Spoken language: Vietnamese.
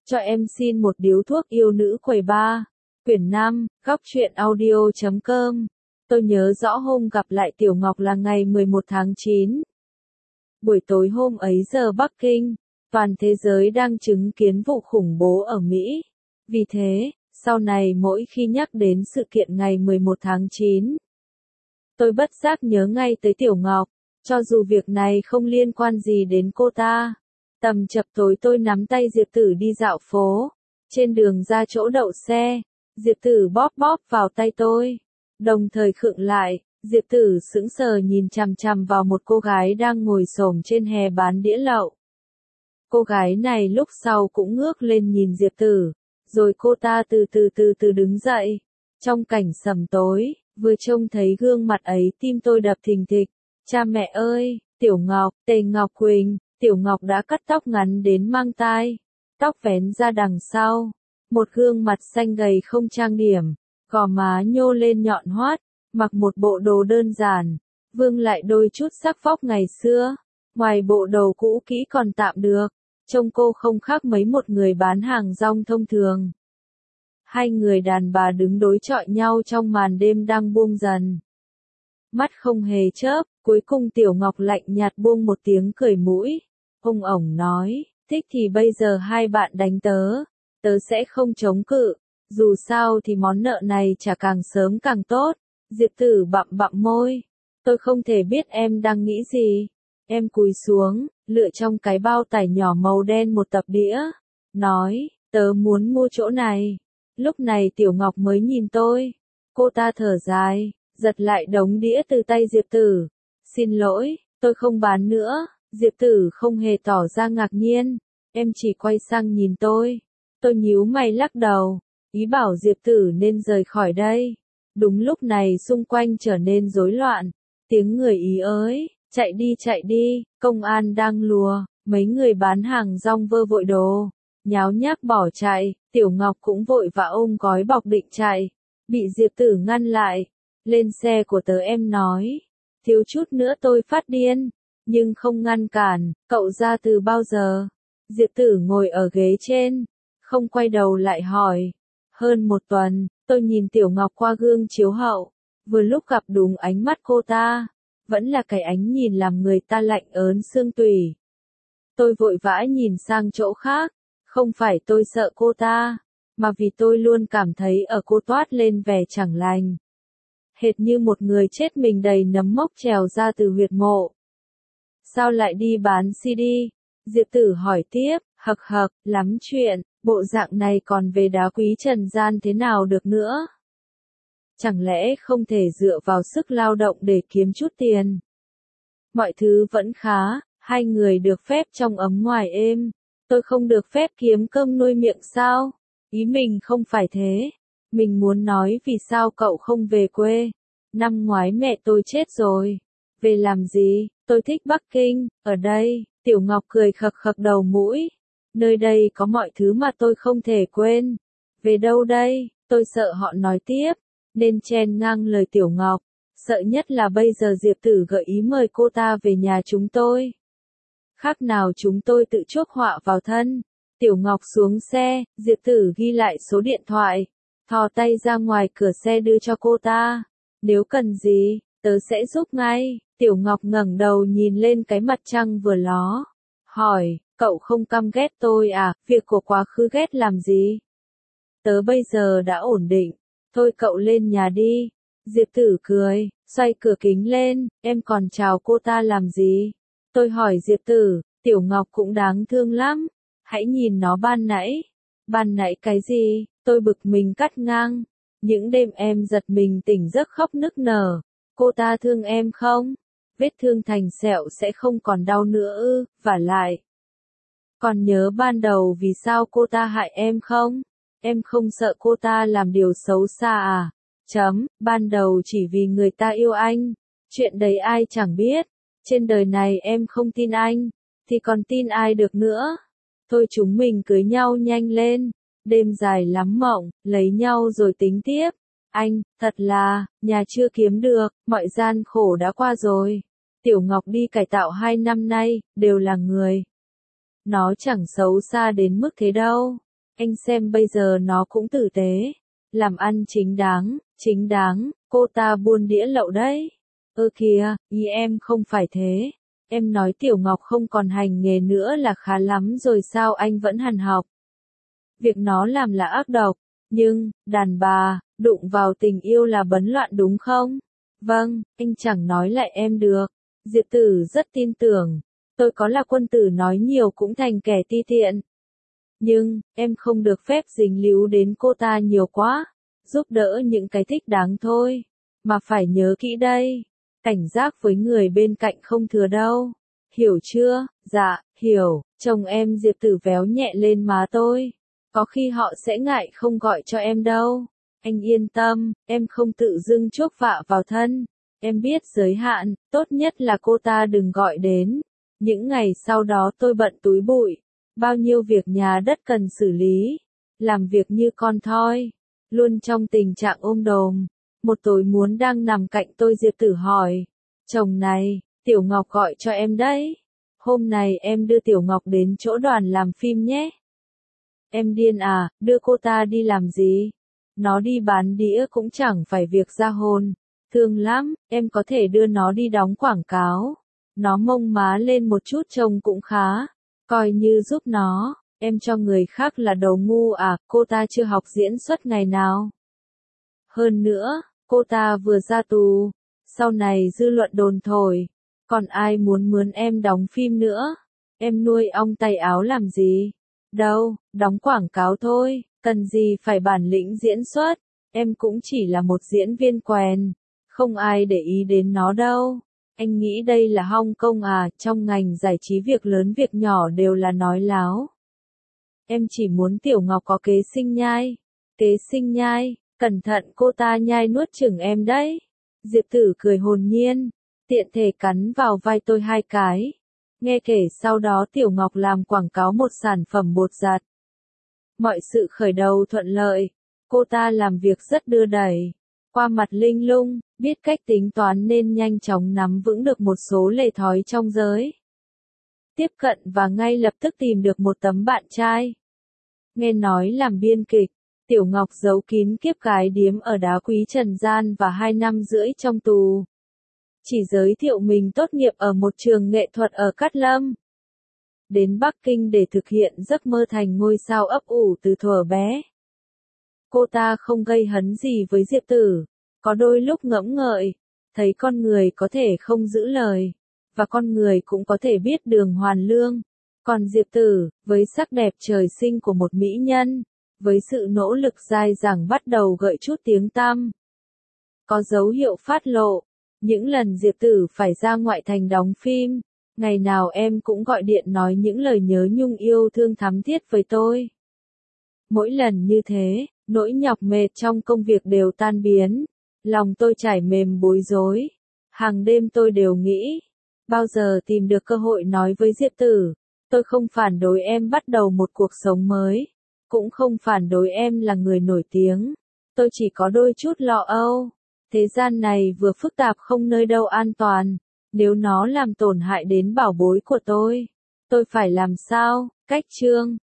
Cho em xin một điếu thuốc yêu nữ quầy ba. Quyển 5, góc truyện audio.com. Tôi nhớ rõ hôm gặp lại Tiểu Ngọc là ngày 11 tháng 9. Buổi tối hôm ấy giờ Bắc Kinh, toàn thế giới đang chứng kiến vụ khủng bố ở Mỹ. Vì thế, sau này mỗi khi nhắc đến sự kiện ngày 11 tháng 9, tôi bất giác nhớ ngay tới Tiểu Ngọc, cho dù việc này không liên quan gì đến cô ta. Tầm chập tối tôi nắm tay Diệp Tử đi dạo phố. Trên đường ra chỗ đậu xe, Diệp Tử bóp bóp vào tay tôi. Đồng thời khựng lại, Diệp Tử sững sờ nhìn chằm chằm vào một cô gái đang ngồi xổm trên hè bán đĩa lậu. Cô gái này lúc sau cũng ngước lên nhìn Diệp Tử, rồi cô ta từ từ đứng dậy. Trong cảnh sầm tối, vừa trông thấy gương mặt ấy tim tôi đập thình thịch. Cha mẹ ơi, Tiểu Ngọc, Tề Ngọc Quỳnh. Tiểu Ngọc đã cắt tóc ngắn đến mang tai, tóc vén ra đằng sau, một gương mặt xanh gầy không trang điểm, gò má nhô lên nhọn hoắt, mặc một bộ đồ đơn giản, vương lại đôi chút sắc phóc ngày xưa, ngoài bộ đồ cũ kỹ còn tạm được, trông cô không khác mấy một người bán hàng rong thông thường. Hai người đàn bà đứng đối chọi nhau trong màn đêm đang buông dần. Mắt không hề chớp, cuối cùng Tiểu Ngọc lạnh nhạt buông một tiếng cười mũi. Ông ổng nói, thích thì bây giờ hai bạn đánh tớ, tớ sẽ không chống cự, dù sao thì món nợ này trả càng sớm càng tốt. Diệp Tử bặm bặm môi, tôi không thể biết em đang nghĩ gì. Em cúi xuống, lựa trong cái bao tải nhỏ màu đen một tập đĩa, nói, tớ muốn mua chỗ này. Lúc này Tiểu Ngọc mới nhìn tôi, cô ta thở dài, giật lại đống đĩa từ tay Diệp Tử. Xin lỗi, tôi không bán nữa. Diệp Tử không hề tỏ ra ngạc nhiên, em chỉ quay sang nhìn tôi. Tôi nhíu mày lắc đầu, ý bảo Diệp Tử nên rời khỏi đây. Đúng lúc này xung quanh trở nên rối loạn, tiếng người ý ới, chạy đi, công an đang lùa, mấy người bán hàng rong vơ vội đồ, nháo nhác bỏ chạy, Tiểu Ngọc cũng vội vã ôm gói bọc định chạy, bị Diệp Tử ngăn lại. Lên xe của tớ em nói, thiếu chút nữa tôi phát điên. Nhưng không ngăn cản, cậu ra từ bao giờ? Diệp Tử ngồi ở ghế trên, không quay đầu lại hỏi. Hơn một tuần, tôi nhìn Tiểu Ngọc qua gương chiếu hậu, vừa lúc gặp đúng ánh mắt cô ta, vẫn là cái ánh nhìn làm người ta lạnh ớn xương tủy. Tôi vội vã nhìn sang chỗ khác, không phải tôi sợ cô ta, mà vì tôi luôn cảm thấy ở cô toát lên vẻ chẳng lành. Hệt như một người chết mình đầy nấm mốc trèo ra từ huyệt mộ. Sao lại đi bán CD? Diệp Tử hỏi tiếp, hậc, lắm chuyện, bộ dạng này còn về đá quý trần gian thế nào được nữa? Chẳng lẽ không thể dựa vào sức lao động để kiếm chút tiền? Mọi thứ vẫn khá, hai người được phép trong ấm ngoài êm. Tôi không được phép kiếm cơm nuôi miệng sao? Ý mình không phải thế. Mình muốn nói vì sao cậu không về quê. Năm ngoái mẹ tôi chết rồi. Về làm gì? Tôi thích Bắc Kinh, ở đây, Tiểu Ngọc cười khặc đầu mũi. Nơi đây có mọi thứ mà tôi không thể quên. Về đâu đây? Tôi sợ họ nói tiếp, nên chen ngang lời Tiểu Ngọc. Sợ nhất là bây giờ Diệp Tử gợi ý mời cô ta về nhà chúng tôi. Khác nào chúng tôi tự chuốc họa vào thân. Tiểu Ngọc xuống xe, Diệp Tử ghi lại số điện thoại, thò tay ra ngoài cửa xe đưa cho cô ta. Nếu cần gì, tớ sẽ giúp ngay. Tiểu Ngọc ngẩng đầu nhìn lên cái mặt trăng vừa ló. Hỏi, cậu không căm ghét tôi à, việc của quá khứ ghét làm gì? Tớ bây giờ đã ổn định, thôi cậu lên nhà đi. Diệp Tử cười, xoay cửa kính lên, em còn chào cô ta làm gì? Tôi hỏi Diệp Tử, Tiểu Ngọc cũng đáng thương lắm, hãy nhìn nó ban nãy. Ban nãy cái gì? Tôi bực mình cắt ngang. Những đêm em giật mình tỉnh giấc khóc nức nở. Cô ta thương em không? Vết thương thành sẹo sẽ không còn đau nữa ư, vả lại. Còn nhớ ban đầu vì sao cô ta hại em không? Em không sợ cô ta làm điều xấu xa à? Ban đầu chỉ vì người ta yêu anh. Chuyện đấy ai chẳng biết. Trên đời này em không tin anh, thì còn tin ai được nữa? Thôi chúng mình cưới nhau nhanh lên. Đêm dài lắm mộng, lấy nhau rồi tính tiếp. Anh, thật là, nhà chưa kiếm được, mọi gian khổ đã qua rồi. Tiểu Ngọc đi cải tạo 2 năm nay, đều là người. Nó chẳng xấu xa đến mức thế đâu. Anh xem bây giờ nó cũng tử tế, làm ăn chính đáng, cô ta buôn đĩa lậu đấy. Ơ kìa, ý em không phải thế. Em nói Tiểu Ngọc không còn hành nghề nữa là khá lắm rồi sao anh vẫn hằn học. Việc nó làm là ác độc, nhưng, đàn bà, đụng vào tình yêu là bấn loạn đúng không? Vâng, anh chẳng nói lại em được. Diệp Tử rất tin tưởng, tôi có là quân tử nói nhiều cũng thành kẻ ti tiện. Nhưng, em không được phép dính líu đến cô ta nhiều quá, giúp đỡ những cái thích đáng thôi. Mà phải nhớ kỹ đây, cảnh giác với người bên cạnh không thừa đâu. Hiểu chưa? Dạ, hiểu. Chồng em Diệp Tử véo nhẹ lên má tôi. Có khi họ sẽ ngại không gọi cho em đâu. Anh yên tâm, em không tự dưng chuốc vạ vào thân. Em biết giới hạn, tốt nhất là cô ta đừng gọi đến. Những ngày sau đó tôi bận túi bụi. Bao nhiêu việc nhà đất cần xử lý. Làm việc như con thoi. Luôn trong tình trạng ôm đồm. Một tối muốn đang nằm cạnh tôi Diệp Tử hỏi. Chồng này, Tiểu Ngọc gọi cho em đấy. Hôm này em đưa Tiểu Ngọc đến chỗ đoàn làm phim nhé. Em điên à, đưa cô ta đi làm gì? Nó đi bán đĩa cũng chẳng phải việc ra hồn. Thương lắm, em có thể đưa nó đi đóng quảng cáo. Nó mông má lên một chút trông cũng khá. Coi như giúp nó, em cho người khác là đầu ngu à, cô ta chưa học diễn xuất ngày nào. Hơn nữa, cô ta vừa ra tù, sau này dư luận đồn thổi, còn ai muốn mướn em đóng phim nữa, em nuôi ong tay áo làm gì, đâu, đóng quảng cáo thôi, cần gì phải bản lĩnh diễn xuất, em cũng chỉ là một diễn viên quèn, không ai để ý đến nó đâu. Anh nghĩ đây là Hong Kong à, trong ngành giải trí việc lớn việc nhỏ đều là nói láo. Em chỉ muốn Tiểu Ngọc có kế sinh nhai. Kế sinh nhai, cẩn thận cô ta nhai nuốt chửng em đấy. Diệp Tử cười hồn nhiên, tiện thể cắn vào vai tôi 2 cái. Nghe kể sau đó Tiểu Ngọc làm quảng cáo một sản phẩm bột giặt. Mọi sự khởi đầu thuận lợi, cô ta làm việc rất đưa đẩy. Qua mặt linh lung, biết cách tính toán nên nhanh chóng nắm vững được một số lề thói trong giới. Tiếp cận và ngay lập tức tìm được một tấm bạn trai. Nghe nói làm biên kịch, Tiểu Ngọc giấu kín kiếp gái điếm ở đá quý trần gian và 2 năm rưỡi trong tù. Chỉ giới thiệu mình tốt nghiệp ở một trường nghệ thuật ở Cát Lâm. Đến Bắc Kinh để thực hiện giấc mơ thành ngôi sao ấp ủ từ thuở bé. Cô ta không gây hấn gì với Diệp Tử, có đôi lúc ngẫm ngợi, thấy con người có thể không giữ lời, và con người cũng có thể biết đường hoàn lương. Còn Diệp Tử, với sắc đẹp trời sinh của một mỹ nhân, với sự nỗ lực dai dẳng bắt đầu gợi chút tiếng tăm. Có dấu hiệu phát lộ, những lần Diệp Tử phải ra ngoại thành đóng phim, ngày nào em cũng gọi điện nói những lời nhớ nhung yêu thương thắm thiết với tôi. Mỗi lần như thế, nỗi nhọc mệt trong công việc đều tan biến, lòng tôi trải mềm bối rối. Hàng đêm tôi đều nghĩ, bao giờ tìm được cơ hội nói với Diệp Tử, tôi không phản đối em bắt đầu một cuộc sống mới, cũng không phản đối em là người nổi tiếng, tôi chỉ có đôi chút lo âu. Thế gian này vừa phức tạp không nơi đâu an toàn, nếu nó làm tổn hại đến bảo bối của tôi phải làm sao? Cách chương